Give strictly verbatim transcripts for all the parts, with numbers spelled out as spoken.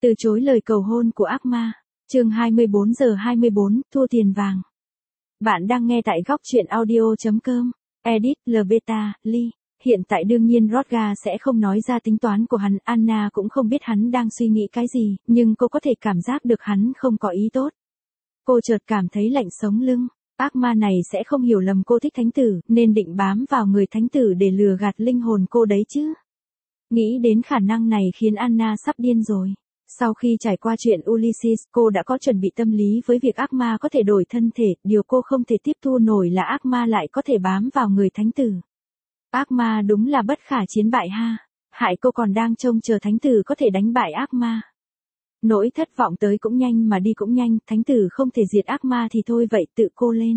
Từ chối lời cầu hôn của ác ma. Chương hai mươi bốn giờ hai mươi bốn, thua tiền vàng. Bạn đang nghe tại góc truyện audio chấm com. Edit, Lbeta, Lee. Hiện tại đương nhiên Rodga sẽ không nói ra tính toán của hắn, Anna cũng không biết hắn đang suy nghĩ cái gì, nhưng cô có thể cảm giác được hắn không có ý tốt. Cô chợt cảm thấy lạnh sống lưng, ác ma này sẽ không hiểu lầm cô thích thánh tử, nên định bám vào người thánh tử để lừa gạt linh hồn cô đấy chứ. Nghĩ đến khả năng này khiến Anna sắp điên rồi. Sau khi trải qua chuyện Ulysses, cô đã có chuẩn bị tâm lý với việc ác ma có thể đổi thân thể, điều cô không thể tiếp thu nổi là ác ma lại có thể bám vào người thánh tử. Ác ma đúng là bất khả chiến bại ha, hại cô còn đang trông chờ thánh tử có thể đánh bại ác ma. Nỗi thất vọng tới cũng nhanh mà đi cũng nhanh, thánh tử không thể diệt ác ma thì thôi vậy tự cô lên.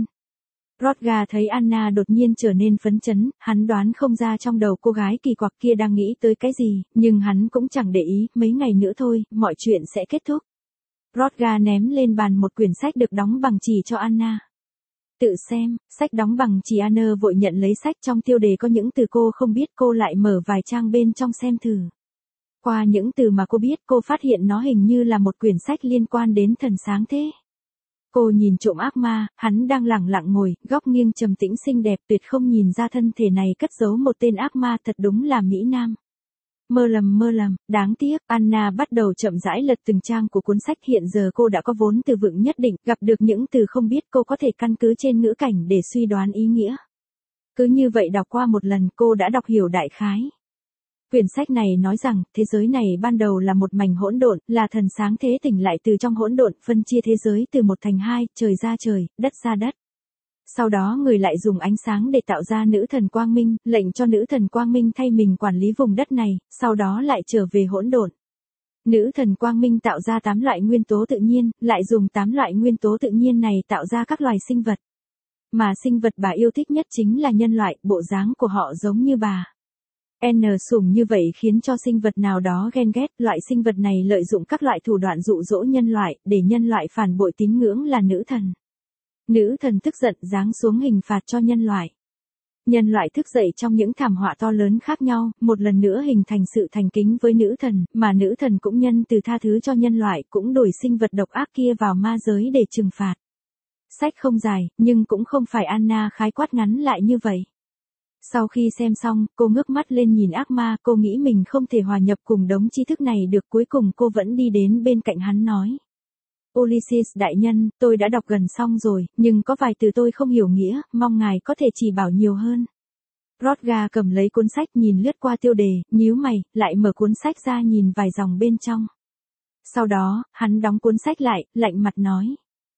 Rodga thấy Anna đột nhiên trở nên phấn chấn, hắn đoán không ra trong đầu cô gái kỳ quặc kia đang nghĩ tới cái gì, nhưng hắn cũng chẳng để ý, mấy ngày nữa thôi, mọi chuyện sẽ kết thúc. Rodga ném lên bàn một quyển sách được đóng bằng chì cho Anna. Tự xem, sách đóng bằng chì. Anna vội nhận lấy sách, trong tiêu đề có những từ cô không biết, cô lại mở vài trang bên trong xem thử. Qua những từ mà cô biết, cô phát hiện nó hình như là một quyển sách liên quan đến thần sáng thế. Cô nhìn trộm ác ma, hắn đang lẳng lặng ngồi, góc nghiêng trầm tĩnh xinh đẹp, tuyệt không nhìn ra thân thể này cất giấu một tên ác ma, thật đúng là mỹ nam. Mơ lầm mơ lầm, đáng tiếc, Anna bắt đầu chậm rãi lật từng trang của cuốn sách, hiện giờ cô đã có vốn từ vựng nhất định, gặp được những từ không biết cô có thể căn cứ trên ngữ cảnh để suy đoán ý nghĩa. Cứ như vậy đọc qua một lần cô đã đọc hiểu đại khái. Quyển sách này nói rằng, thế giới này ban đầu là một mảnh hỗn độn, là thần sáng thế tỉnh lại từ trong hỗn độn, phân chia thế giới từ một thành hai, trời ra trời, đất ra đất. Sau đó người lại dùng ánh sáng để tạo ra nữ thần quang minh, lệnh cho nữ thần quang minh thay mình quản lý vùng đất này, sau đó lại trở về hỗn độn. Nữ thần quang minh tạo ra tám loại nguyên tố tự nhiên, lại dùng tám loại nguyên tố tự nhiên này tạo ra các loài sinh vật. Mà sinh vật bà yêu thích nhất chính là nhân loại, bộ dáng của họ giống như bà. N sủng như vậy khiến cho sinh vật nào đó ghen ghét, loại sinh vật này lợi dụng các loại thủ đoạn dụ dỗ nhân loại, để nhân loại phản bội tín ngưỡng là nữ thần. Nữ thần tức giận giáng xuống hình phạt cho nhân loại. Nhân loại thức dậy trong những thảm họa to lớn khác nhau, một lần nữa hình thành sự thành kính với nữ thần, mà nữ thần cũng nhân từ tha thứ cho nhân loại, cũng đổi sinh vật độc ác kia vào ma giới để trừng phạt. Sách không dài, nhưng cũng không phải Anna khái quát ngắn lại như vậy. Sau khi xem xong, cô ngước mắt lên nhìn ác ma, cô nghĩ mình không thể hòa nhập cùng đống tri thức này được, cuối cùng cô vẫn đi đến bên cạnh hắn nói. Ulysses đại nhân, tôi đã đọc gần xong rồi, nhưng có vài từ tôi không hiểu nghĩa, mong ngài có thể chỉ bảo nhiều hơn. Rodga cầm lấy cuốn sách nhìn lướt qua tiêu đề, nhíu mày, lại mở cuốn sách ra nhìn vài dòng bên trong. Sau đó, hắn đóng cuốn sách lại, lạnh mặt nói.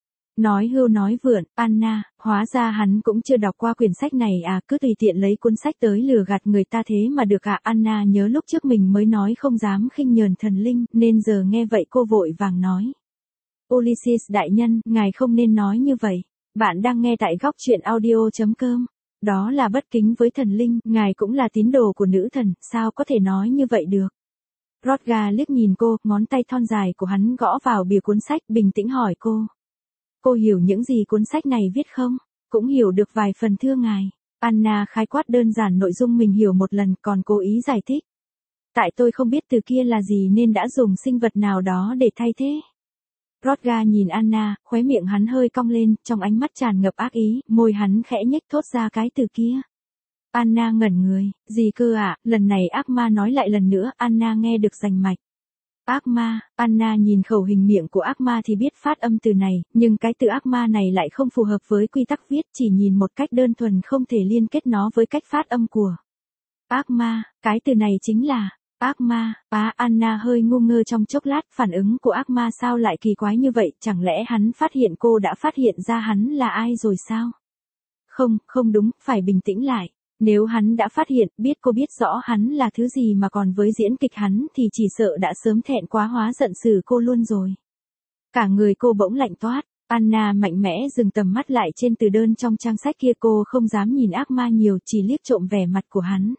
Nói hưu nói vượn, Anna, hóa ra hắn cũng chưa đọc qua quyển sách này à, cứ tùy tiện lấy cuốn sách tới lừa gạt người ta thế mà được à. Anna nhớ lúc trước mình mới nói không dám khinh nhờn thần linh, nên giờ nghe vậy cô vội vàng nói. Ulysses đại nhân, ngài không nên nói như vậy. Bạn đang nghe tại góc truyện audio chấm com. Đó là bất kính với thần linh, ngài cũng là tín đồ của nữ thần, sao có thể nói như vậy được. Rodga liếc nhìn cô, ngón tay thon dài của hắn gõ vào bìa cuốn sách, bình tĩnh hỏi cô. Cô hiểu những gì cuốn sách này viết không? Cũng hiểu được vài phần thưa ngài. Anna khái quát đơn giản nội dung mình hiểu một lần, còn cố ý giải thích. Tại tôi không biết từ kia là gì nên đã dùng sinh vật nào đó để thay thế. Rodga nhìn Anna, khóe miệng hắn hơi cong lên, trong ánh mắt tràn ngập ác ý, môi hắn khẽ nhếch thốt ra cái từ kia. Anna ngẩn người, gì cơ ạ, à? Lần này ác ma nói lại lần nữa, Anna nghe được rành mạch. Ác ma, Anna nhìn khẩu hình miệng của ác ma thì biết phát âm từ này, nhưng cái từ ác ma này lại không phù hợp với quy tắc viết, chỉ nhìn một cách đơn thuần không thể liên kết nó với cách phát âm của. Ác ma, cái từ này chính là, ác ma, á Anna hơi ngu ngơ trong chốc lát, phản ứng của ác ma sao lại kỳ quái như vậy, chẳng lẽ hắn phát hiện cô đã phát hiện ra hắn là ai rồi sao? Không, không đúng, phải bình tĩnh lại. Nếu hắn đã phát hiện, biết cô biết rõ hắn là thứ gì mà còn với diễn kịch hắn thì chỉ sợ đã sớm thẹn quá hóa giận xử cô luôn rồi. Cả người cô bỗng lạnh toát, Anna mạnh mẽ dừng tầm mắt lại trên từ đơn trong trang sách kia, cô không dám nhìn ác ma nhiều, chỉ liếc trộm vẻ mặt của hắn.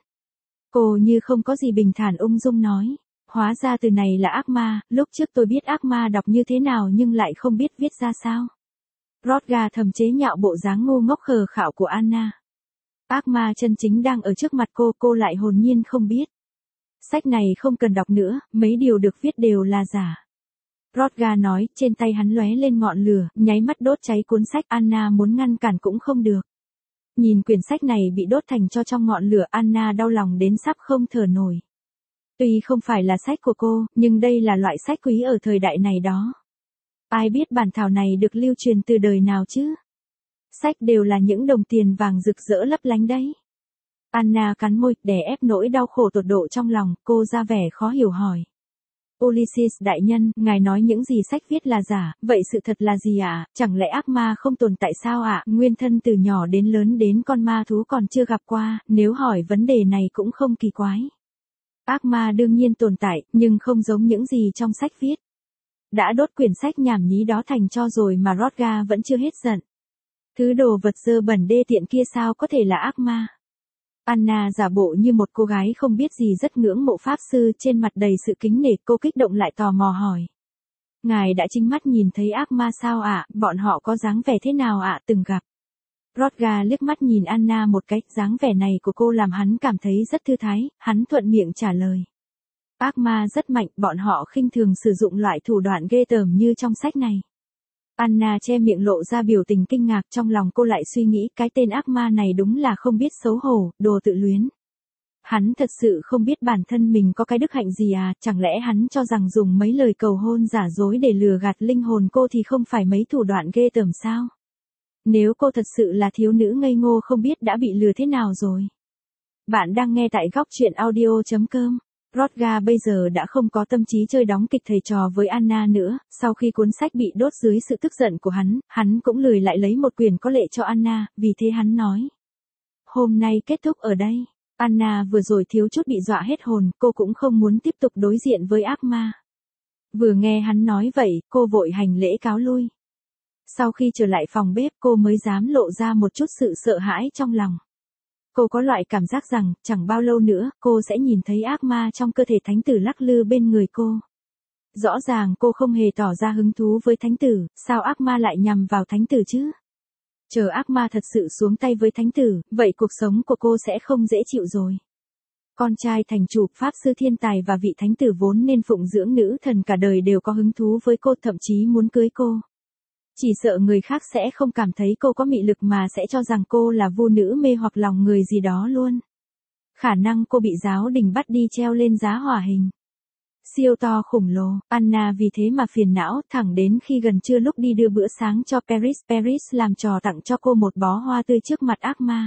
Cô như không có gì bình thản ung dung nói, hóa ra từ này là ác ma, lúc trước tôi biết ác ma đọc như thế nào nhưng lại không biết viết ra sao. Rodga thầm chế nhạo bộ dáng ngu ngốc khờ khạo của Anna. Ác ma chân chính đang ở trước mặt cô, cô lại hồn nhiên không biết. Sách này không cần đọc nữa, mấy điều được viết đều là giả. Rodga nói, trên tay hắn lóe lên ngọn lửa, nháy mắt đốt cháy cuốn sách, Anna muốn ngăn cản cũng không được. Nhìn quyển sách này bị đốt thành tro trong ngọn lửa, Anna đau lòng đến sắp không thở nổi. Tuy không phải là sách của cô, nhưng đây là loại sách quý ở thời đại này đó. Ai biết bản thảo này được lưu truyền từ đời nào chứ? Sách đều là những đồng tiền vàng rực rỡ lấp lánh đấy. Anna cắn môi, đè ép nỗi đau khổ tột độ trong lòng, cô ra vẻ khó hiểu hỏi. Ulysses đại nhân, ngài nói những gì sách viết là giả, vậy sự thật là gì ạ? À? Chẳng lẽ ác ma không tồn tại sao ạ? À? Nguyên thân từ nhỏ đến lớn đến con ma thú còn chưa gặp qua, nếu hỏi vấn đề này cũng không kỳ quái. Ác ma đương nhiên tồn tại, nhưng không giống những gì trong sách viết. Đã đốt quyển sách nhảm nhí đó thành tro rồi mà Rodga vẫn chưa hết giận. Thứ đồ vật dơ bẩn đê tiện kia sao có thể là ác ma? Anna giả bộ như một cô gái không biết gì rất ngưỡng mộ pháp sư, trên mặt đầy sự kính nể, cô kích động lại tò mò hỏi. Ngài đã chính mắt nhìn thấy ác ma sao ạ? À? Bọn họ có dáng vẻ thế nào ạ? À? Từng gặp. Rodga liếc mắt nhìn Anna một cách, dáng vẻ này của cô làm hắn cảm thấy rất thư thái, hắn thuận miệng trả lời. Ác ma rất mạnh, bọn họ khinh thường sử dụng loại thủ đoạn ghê tởm như trong sách này. Anna che miệng lộ ra biểu tình kinh ngạc, trong lòng cô lại suy nghĩ cái tên ác ma này đúng là không biết xấu hổ, đồ tự luyến. Hắn thật sự không biết bản thân mình có cái đức hạnh gì à, chẳng lẽ hắn cho rằng dùng mấy lời cầu hôn giả dối để lừa gạt linh hồn cô thì không phải mấy thủ đoạn ghê tởm sao? Nếu cô thật sự là thiếu nữ ngây ngô không biết đã bị lừa thế nào rồi. Bạn đang nghe tại góc truyện audio chấm com. Rodga bây giờ đã không có tâm trí chơi đóng kịch thầy trò với Anna nữa, sau khi cuốn sách bị đốt dưới sự tức giận của hắn, hắn cũng lười lại lấy một quyển có lệ cho Anna, vì thế hắn nói. Hôm nay kết thúc ở đây. Anna vừa rồi thiếu chút bị dọa hết hồn, cô cũng không muốn tiếp tục đối diện với ác ma. Vừa nghe hắn nói vậy, cô vội hành lễ cáo lui. Sau khi trở lại phòng bếp cô mới dám lộ ra một chút sự sợ hãi trong lòng. Cô có loại cảm giác rằng, chẳng bao lâu nữa, cô sẽ nhìn thấy ác ma trong cơ thể thánh tử lắc lư bên người cô. Rõ ràng cô không hề tỏ ra hứng thú với thánh tử, sao ác ma lại nhằm vào thánh tử chứ? Chờ ác ma thật sự xuống tay với thánh tử, vậy cuộc sống của cô sẽ không dễ chịu rồi. Con trai thành chủ, pháp sư thiên tài và vị thánh tử vốn nên phụng dưỡng nữ thần cả đời đều có hứng thú với cô, thậm chí muốn cưới cô. Chỉ sợ người khác sẽ không cảm thấy cô có mị lực mà sẽ cho rằng cô là vu nữ mê hoặc lòng người gì đó luôn. Khả năng cô bị giáo đình bắt đi treo lên giá hỏa hình. Siêu to khủng lồ, Anna vì thế mà phiền não, thẳng đến khi gần trưa lúc đi đưa bữa sáng cho Paris, Paris làm trò tặng cho cô một bó hoa tươi trước mặt ác ma.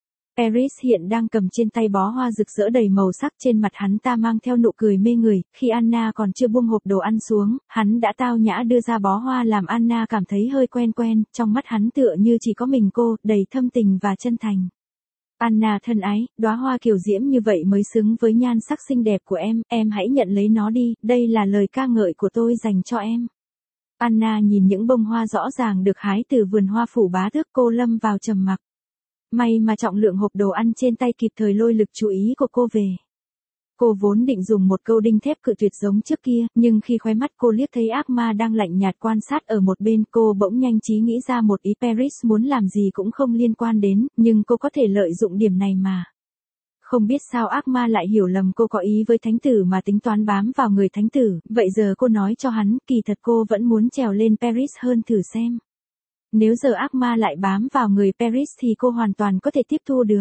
Paris hiện đang cầm trên tay bó hoa rực rỡ đầy màu sắc, trên mặt hắn ta mang theo nụ cười mê người, khi Anna còn chưa buông hộp đồ ăn xuống, hắn đã tao nhã đưa ra bó hoa làm Anna cảm thấy hơi quen quen, trong mắt hắn tựa như chỉ có mình cô, đầy thâm tình và chân thành. Anna thân ái, đóa hoa kiều diễm như vậy mới xứng với nhan sắc xinh đẹp của em, em hãy nhận lấy nó đi, đây là lời ca ngợi của tôi dành cho em. Anna nhìn những bông hoa rõ ràng được hái từ vườn hoa phủ bá tước, cô lâm vào trầm mặc. May mà trọng lượng hộp đồ ăn trên tay kịp thời lôi lực chú ý của cô về. Cô vốn định dùng một câu đinh thép cự tuyệt giống trước kia, nhưng khi khóe mắt cô liếc thấy ác ma đang lạnh nhạt quan sát ở một bên, cô bỗng nhanh trí nghĩ ra một ý. Paris muốn làm gì cũng không liên quan đến, nhưng cô có thể lợi dụng điểm này mà. Không biết sao ác ma lại hiểu lầm cô có ý với thánh tử mà tính toán bám vào người thánh tử, vậy giờ cô nói cho hắn, kỳ thật cô vẫn muốn trèo lên Paris hơn thử xem. Nếu giờ ác ma lại bám vào người Paris thì cô hoàn toàn có thể tiếp thu được.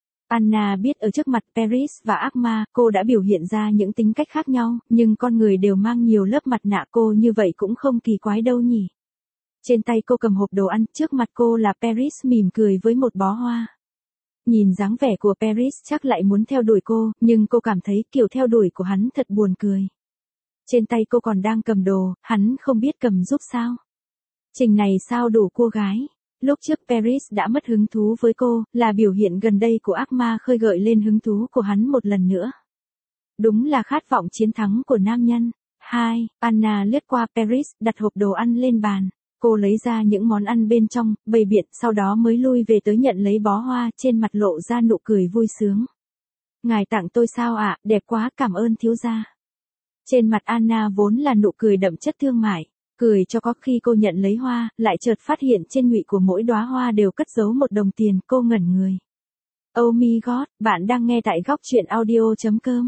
Anna biết ở trước mặt Paris và ác ma, cô đã biểu hiện ra những tính cách khác nhau, nhưng con người đều mang nhiều lớp mặt nạ, cô như vậy cũng không kỳ quái đâu nhỉ. Trên tay cô cầm hộp đồ ăn, trước mặt cô là Paris mỉm cười với một bó hoa. Nhìn dáng vẻ của Paris chắc lại muốn theo đuổi cô, nhưng cô cảm thấy kiểu theo đuổi của hắn thật buồn cười. Trên tay cô còn đang cầm đồ, hắn không biết cầm giúp sao. Trình này sao đủ cô gái. Lúc trước Paris đã mất hứng thú với cô, là biểu hiện gần đây của ác ma khơi gợi lên hứng thú của hắn một lần nữa. Đúng là khát vọng chiến thắng của nam nhân. hai. Anna lướt qua Paris, đặt hộp đồ ăn lên bàn. Cô lấy ra những món ăn bên trong, bày biện, sau đó mới lui về tới nhận lấy bó hoa, trên mặt lộ ra nụ cười vui sướng. Ngài tặng tôi sao ạ, à? Đẹp quá, cảm ơn thiếu gia. Trên mặt Anna vốn là nụ cười đậm chất thương mại. Cười cho có khi cô nhận lấy hoa, lại chợt phát hiện trên nhụy của mỗi đóa hoa đều cất giấu một đồng tiền, cô ngẩn người. Oh my god, bạn đang nghe tại góc truyện audio chấm com.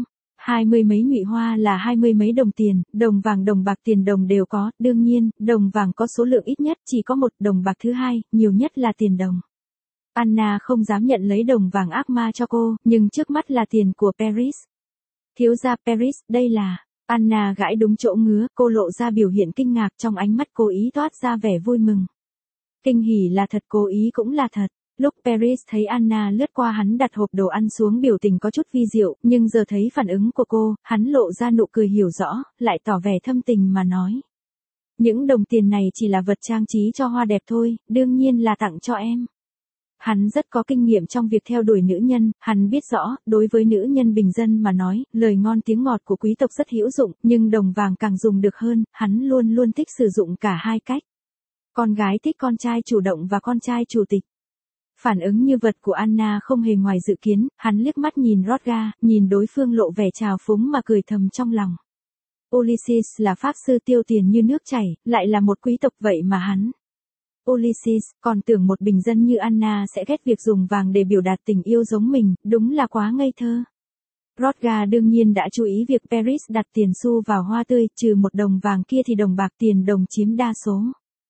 Hai mươi mấy nhụy hoa là hai mươi mấy đồng tiền, đồng vàng đồng bạc tiền đồng đều có, đương nhiên, đồng vàng có số lượng ít nhất chỉ có một, đồng bạc thứ hai, nhiều nhất là tiền đồng. Anna không dám nhận lấy đồng vàng ác ma cho cô, nhưng trước mắt là tiền của Paris. Thiếu gia Paris, đây là... Anna gãi đúng chỗ ngứa, cô lộ ra biểu hiện kinh ngạc, trong ánh mắt cố ý toát ra vẻ vui mừng. Kinh hỉ là thật, cố ý cũng là thật. Lúc Paris thấy Anna lướt qua hắn đặt hộp đồ ăn xuống, biểu tình có chút vi diệu, nhưng giờ thấy phản ứng của cô, hắn lộ ra nụ cười hiểu rõ, lại tỏ vẻ thâm tình mà nói. Những đồng tiền này chỉ là vật trang trí cho hoa đẹp thôi, đương nhiên là tặng cho em. Hắn rất có kinh nghiệm trong việc theo đuổi nữ nhân, hắn biết rõ, đối với nữ nhân bình dân mà nói, lời ngon tiếng ngọt của quý tộc rất hữu dụng, nhưng đồng vàng càng dùng được hơn, hắn luôn luôn thích sử dụng cả hai cách. Con gái thích con trai chủ động và con trai chủ tịch. Phản ứng như vật của Anna không hề ngoài dự kiến, hắn liếc mắt nhìn Rodga, nhìn đối phương lộ vẻ trào phúng mà cười thầm trong lòng. Ulysses là pháp sư tiêu tiền như nước chảy, lại là một quý tộc vậy mà hắn. Ulysses, còn tưởng một bình dân như Anna sẽ ghét việc dùng vàng để biểu đạt tình yêu giống mình, đúng là quá ngây thơ. Rodga đương nhiên đã chú ý việc Paris đặt tiền xu vào hoa tươi, trừ một đồng vàng kia thì đồng bạc tiền đồng chiếm đa số.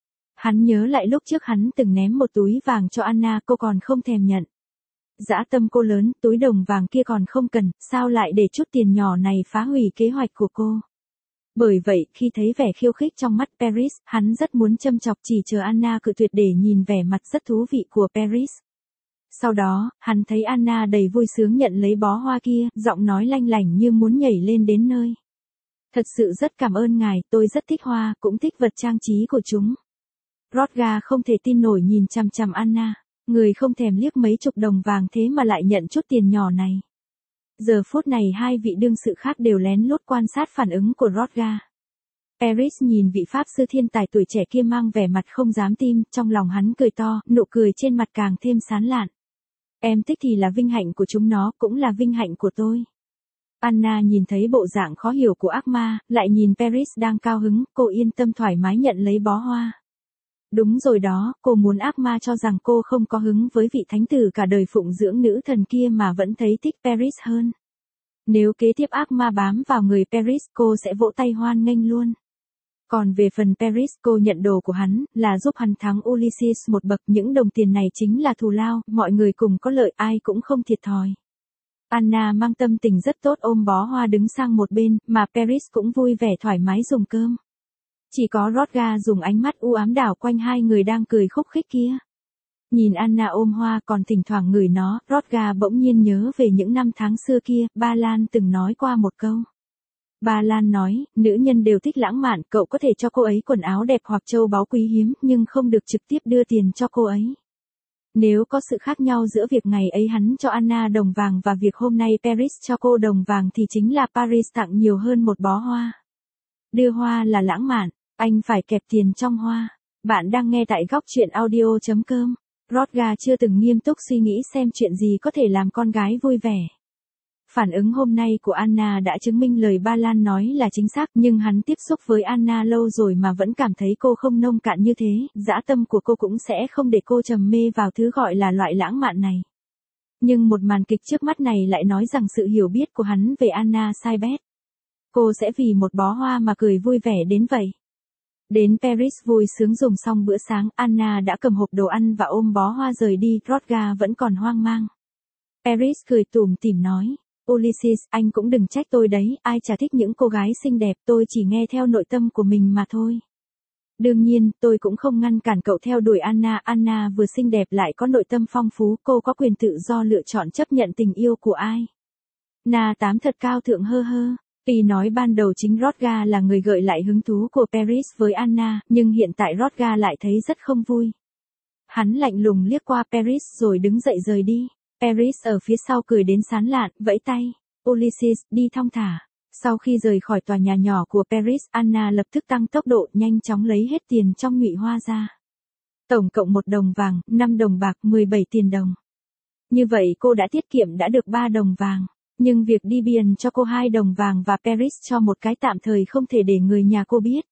Hắn nhớ lại lúc trước hắn từng ném một túi vàng cho Anna, cô còn không thèm nhận. Dã tâm cô lớn, túi đồng vàng kia còn không cần, sao lại để chút tiền nhỏ này phá hủy kế hoạch của cô. Bởi vậy, khi thấy vẻ khiêu khích trong mắt Paris, hắn rất muốn châm chọc, chỉ chờ Anna cự tuyệt để nhìn vẻ mặt rất thú vị của Paris. Sau đó, hắn thấy Anna đầy vui sướng nhận lấy bó hoa kia, giọng nói lanh lảnh như muốn nhảy lên đến nơi. Thật sự rất cảm ơn ngài, tôi rất thích hoa, cũng thích vật trang trí của chúng. Rodga không thể tin nổi nhìn chằm chằm Anna, người không thèm liếc mấy chục đồng vàng thế mà lại nhận chút tiền nhỏ này. Giờ phút này hai vị đương sự khác đều lén lút quan sát phản ứng của Rodga. Paris nhìn vị pháp sư thiên tài tuổi trẻ kia mang vẻ mặt không dám tin, trong lòng hắn cười to, nụ cười trên mặt càng thêm sán lạn. Em thích thì là vinh hạnh của chúng nó, cũng là vinh hạnh của tôi. Anna nhìn thấy bộ dạng khó hiểu của ác ma, lại nhìn Paris đang cao hứng, cô yên tâm thoải mái nhận lấy bó hoa. Đúng rồi đó, cô muốn ác ma cho rằng cô không có hứng với vị thánh tử cả đời phụng dưỡng nữ thần kia mà vẫn thấy thích Paris hơn. Nếu kế tiếp ác ma bám vào người Paris, cô sẽ vỗ tay hoan nghênh luôn. Còn về phần Paris, cô nhận đồ của hắn, là giúp hắn thắng Ulysses một bậc, những đồng tiền này chính là thù lao, mọi người cùng có lợi, ai cũng không thiệt thòi. Anna mang tâm tình rất tốt ôm bó hoa đứng sang một bên, mà Paris cũng vui vẻ thoải mái dùng cơm. Chỉ có Rodga dùng ánh mắt u ám đảo quanh hai người đang cười khúc khích kia. Nhìn Anna ôm hoa còn thỉnh thoảng ngửi nó, Rodga bỗng nhiên nhớ về những năm tháng xưa kia, Ba Lan từng nói qua một câu. Ba Lan nói, nữ nhân đều thích lãng mạn, cậu có thể cho cô ấy quần áo đẹp hoặc châu báu quý hiếm, nhưng không được trực tiếp đưa tiền cho cô ấy. Nếu có sự khác nhau giữa việc ngày ấy hắn cho Anna đồng vàng và việc hôm nay Paris cho cô đồng vàng thì chính là Paris tặng nhiều hơn một bó hoa. Đưa hoa là lãng mạn, anh phải kẹp tiền trong hoa. Bạn đang nghe tại góc chuyện audio chấm com. Rodga chưa từng nghiêm túc suy nghĩ xem chuyện gì có thể làm con gái vui vẻ. Phản ứng hôm nay của Anna đã chứng minh lời Ba Lan nói là chính xác, nhưng hắn tiếp xúc với Anna lâu rồi mà vẫn cảm thấy cô không nông cạn như thế, dã tâm của cô cũng sẽ không để cô trầm mê vào thứ gọi là loại lãng mạn này. Nhưng một màn kịch trước mắt này lại nói rằng sự hiểu biết của hắn về Anna sai bét. Cô sẽ vì một bó hoa mà cười vui vẻ đến vậy. Đến Paris vui sướng dùng xong bữa sáng, Anna đã cầm hộp đồ ăn và ôm bó hoa rời đi, Rodga vẫn còn hoang mang. Paris cười tủm tỉm nói, Ulysses, anh cũng đừng trách tôi đấy, ai chả thích những cô gái xinh đẹp, tôi chỉ nghe theo nội tâm của mình mà thôi. Đương nhiên, tôi cũng không ngăn cản cậu theo đuổi Anna, Anna vừa xinh đẹp lại có nội tâm phong phú, cô có quyền tự do lựa chọn chấp nhận tình yêu của ai. Na tám thật cao thượng hơ hơ. Tuy nói ban đầu chính Rodga là người gợi lại hứng thú của Paris với Anna, nhưng hiện tại Rodga lại thấy rất không vui. Hắn lạnh lùng liếc qua Paris rồi đứng dậy rời đi. Paris ở phía sau cười đến sán lạn, vẫy tay. Ulysses, đi thong thả. Sau khi rời khỏi tòa nhà nhỏ của Paris, Anna lập tức tăng tốc độ, nhanh chóng lấy hết tiền trong nhụy hoa ra. Tổng cộng một đồng vàng, năm đồng bạc, mười bảy tiền đồng. Như vậy cô đã tiết kiệm đã được ba đồng vàng. Nhưng việc Dibian cho cô hai đồng vàng và Paris cho một cái tạm thời không thể để người nhà cô biết.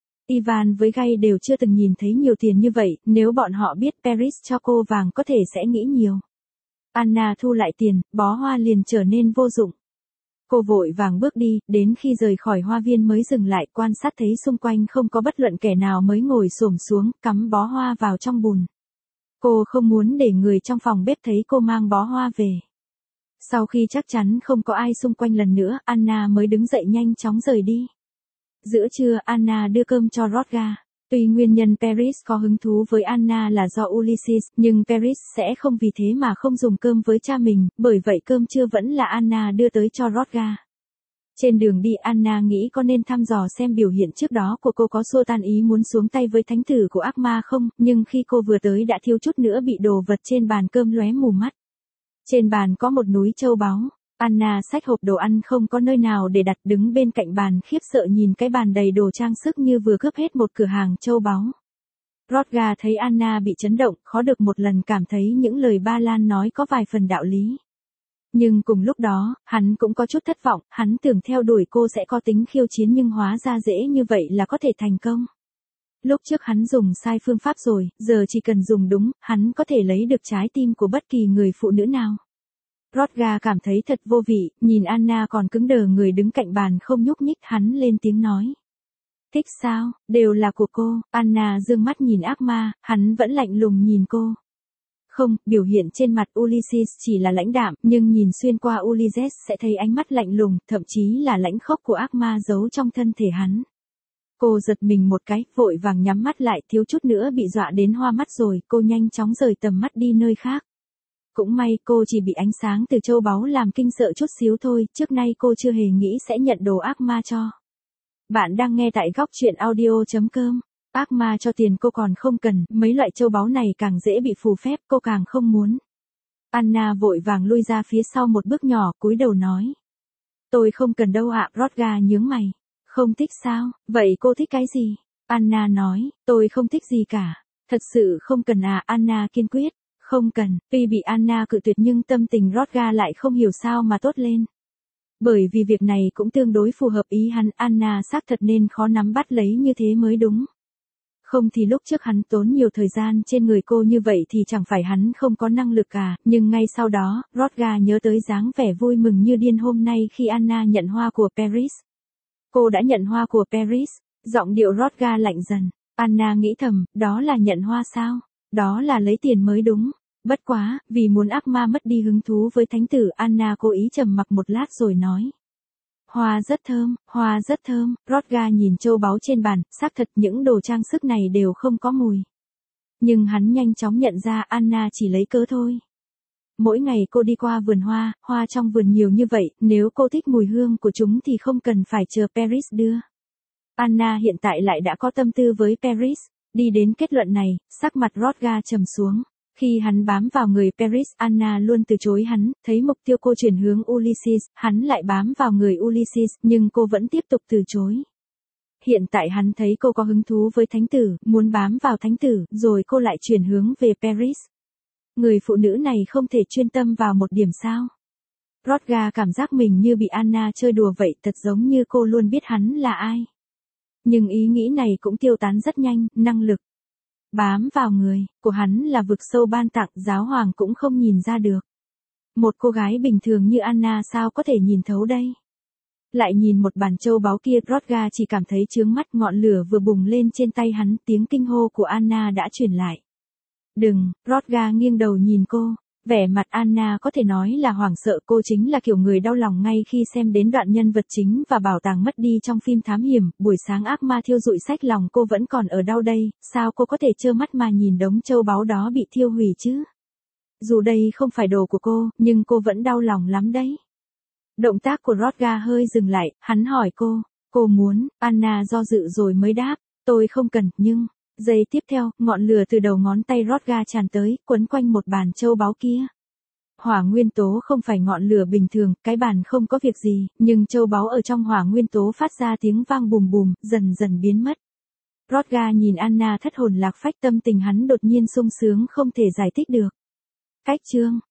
Ivan với Gay đều chưa từng nhìn thấy nhiều tiền như vậy, nếu bọn họ biết Paris cho cô vàng có thể sẽ nghĩ nhiều. Anna thu lại tiền, bó hoa liền trở nên vô dụng. Cô vội vàng bước đi, đến khi rời khỏi hoa viên mới dừng lại quan sát thấy xung quanh không có bất luận kẻ nào mới ngồi xổm xuống, cắm bó hoa vào trong bùn. Cô không muốn để người trong phòng bếp thấy cô mang bó hoa về. Sau khi chắc chắn không có ai xung quanh lần nữa, Anna mới đứng dậy nhanh chóng rời đi. Giữa trưa, Anna đưa cơm cho Rodga. Tuy nguyên nhân Paris có hứng thú với Anna là do Ulysses, nhưng Paris sẽ không vì thế mà không dùng cơm với cha mình, bởi vậy cơm trưa vẫn là Anna đưa tới cho Rodga. Trên đường đi Anna nghĩ có nên thăm dò xem biểu hiện trước đó của cô có xua tan ý muốn xuống tay với thánh tử của ác ma không, nhưng khi cô vừa tới đã thiếu chút nữa bị đồ vật trên bàn cơm lóe mù mắt. Trên bàn có một núi châu báu. Anna xách hộp đồ ăn không có nơi nào để đặt, đứng bên cạnh bàn khiếp sợ nhìn cái bàn đầy đồ trang sức như vừa cướp hết một cửa hàng châu báu. Rodga thấy Anna bị chấn động, khó được một lần cảm thấy những lời Ba Lan nói có vài phần đạo lý. Nhưng cùng lúc đó, hắn cũng có chút thất vọng, hắn tưởng theo đuổi cô sẽ có tính khiêu chiến nhưng hóa ra dễ như vậy là có thể thành công. Lúc trước hắn dùng sai phương pháp rồi, giờ chỉ cần dùng đúng, hắn có thể lấy được trái tim của bất kỳ người phụ nữ nào. Rodga cảm thấy thật vô vị, nhìn Anna còn cứng đờ người đứng cạnh bàn không nhúc nhích, hắn lên tiếng nói. Thích sao, đều là của cô. Anna dương mắt nhìn ác ma, hắn vẫn lạnh lùng nhìn cô. Không, biểu hiện trên mặt Ulysses chỉ là lãnh đạm, nhưng nhìn xuyên qua Ulysses sẽ thấy ánh mắt lạnh lùng, thậm chí là lãnh khốc của ác ma giấu trong thân thể hắn. Cô giật mình một cái, vội vàng nhắm mắt lại, thiếu chút nữa bị dọa đến hoa mắt rồi, cô nhanh chóng rời tầm mắt đi nơi khác. Cũng may cô chỉ bị ánh sáng từ châu báu làm kinh sợ chút xíu thôi, trước nay cô chưa hề nghĩ sẽ nhận đồ ác ma cho. Bạn đang nghe tại góc truyện audio chấm com. Ác ma cho tiền cô còn không cần, mấy loại châu báu này càng dễ bị phù phép, cô càng không muốn. Anna vội vàng lui ra phía sau một bước nhỏ, cúi đầu nói. Tôi không cần đâu ạ, Rodga nhướng mày. Không thích sao, vậy cô thích cái gì? Anna nói, tôi không thích gì cả. Thật sự không cần à, Anna kiên quyết. Không cần, tuy bị Anna cự tuyệt nhưng tâm tình Rodga lại không hiểu sao mà tốt lên. Bởi vì việc này cũng tương đối phù hợp ý hắn, Anna xác thật nên khó nắm bắt lấy như thế mới đúng. Không thì lúc trước hắn tốn nhiều thời gian trên người cô như vậy thì chẳng phải hắn không có năng lực à, nhưng ngay sau đó, Rodga nhớ tới dáng vẻ vui mừng như điên hôm nay khi Anna nhận hoa của Paris. Cô đã nhận hoa của Paris, giọng điệu Rodga lạnh dần. Anna nghĩ thầm, đó là nhận hoa sao? Đó là lấy tiền mới đúng. Bất quá, vì muốn ác ma mất đi hứng thú với thánh tử, Anna cố ý trầm mặc một lát rồi nói. Hoa rất thơm, hoa rất thơm. Rodga nhìn châu báu trên bàn, xác thật những đồ trang sức này đều không có mùi. Nhưng hắn nhanh chóng nhận ra Anna chỉ lấy cớ thôi. Mỗi ngày cô đi qua vườn hoa, hoa trong vườn nhiều như vậy, nếu cô thích mùi hương của chúng thì không cần phải chờ Paris đưa. Anna hiện tại lại đã có tâm tư với Paris. Đi đến kết luận này, sắc mặt Rodga trầm xuống. Khi hắn bám vào người Paris, Anna luôn từ chối hắn, thấy mục tiêu cô chuyển hướng Ulysses, hắn lại bám vào người Ulysses, nhưng cô vẫn tiếp tục từ chối. Hiện tại hắn thấy cô có hứng thú với thánh tử, muốn bám vào thánh tử, rồi cô lại chuyển hướng về Paris. Người phụ nữ này không thể chuyên tâm vào một điểm sao. Rodga cảm giác mình như bị Anna chơi đùa vậy, thật giống như cô luôn biết hắn là ai. Nhưng ý nghĩ này cũng tiêu tán rất nhanh, năng lực bám vào người của hắn là vực sâu ban tặng, giáo hoàng cũng không nhìn ra được. Một cô gái bình thường như Anna sao có thể nhìn thấu đây? Lại nhìn một bàn châu báu kia, Rodga chỉ cảm thấy chướng mắt, ngọn lửa vừa bùng lên trên tay hắn, tiếng kinh hô của Anna đã truyền lại. Đừng, Rodga nghiêng đầu nhìn cô. Vẻ mặt Anna có thể nói là hoảng sợ, cô chính là kiểu người đau lòng ngay khi xem đến đoạn nhân vật chính và bảo tàng mất đi trong phim thám hiểm, buổi sáng ác ma thiêu rụi sách lòng cô vẫn còn ở đau đây, sao cô có thể trơ mắt mà nhìn đống châu báu đó bị thiêu hủy chứ? Dù đây không phải đồ của cô, nhưng cô vẫn đau lòng lắm đấy. Động tác của Rodga hơi dừng lại, hắn hỏi cô, cô muốn, Anna do dự rồi mới đáp, tôi không cần, nhưng... Giây tiếp theo, ngọn lửa từ đầu ngón tay Rodga tràn tới, quấn quanh một bàn châu báu kia. Hỏa nguyên tố không phải ngọn lửa bình thường, cái bàn không có việc gì, nhưng châu báu ở trong hỏa nguyên tố phát ra tiếng vang bùm bùm, dần dần biến mất. Rodga nhìn Anna thất hồn lạc phách, tâm tình hắn đột nhiên sung sướng không thể giải thích được. Cách chương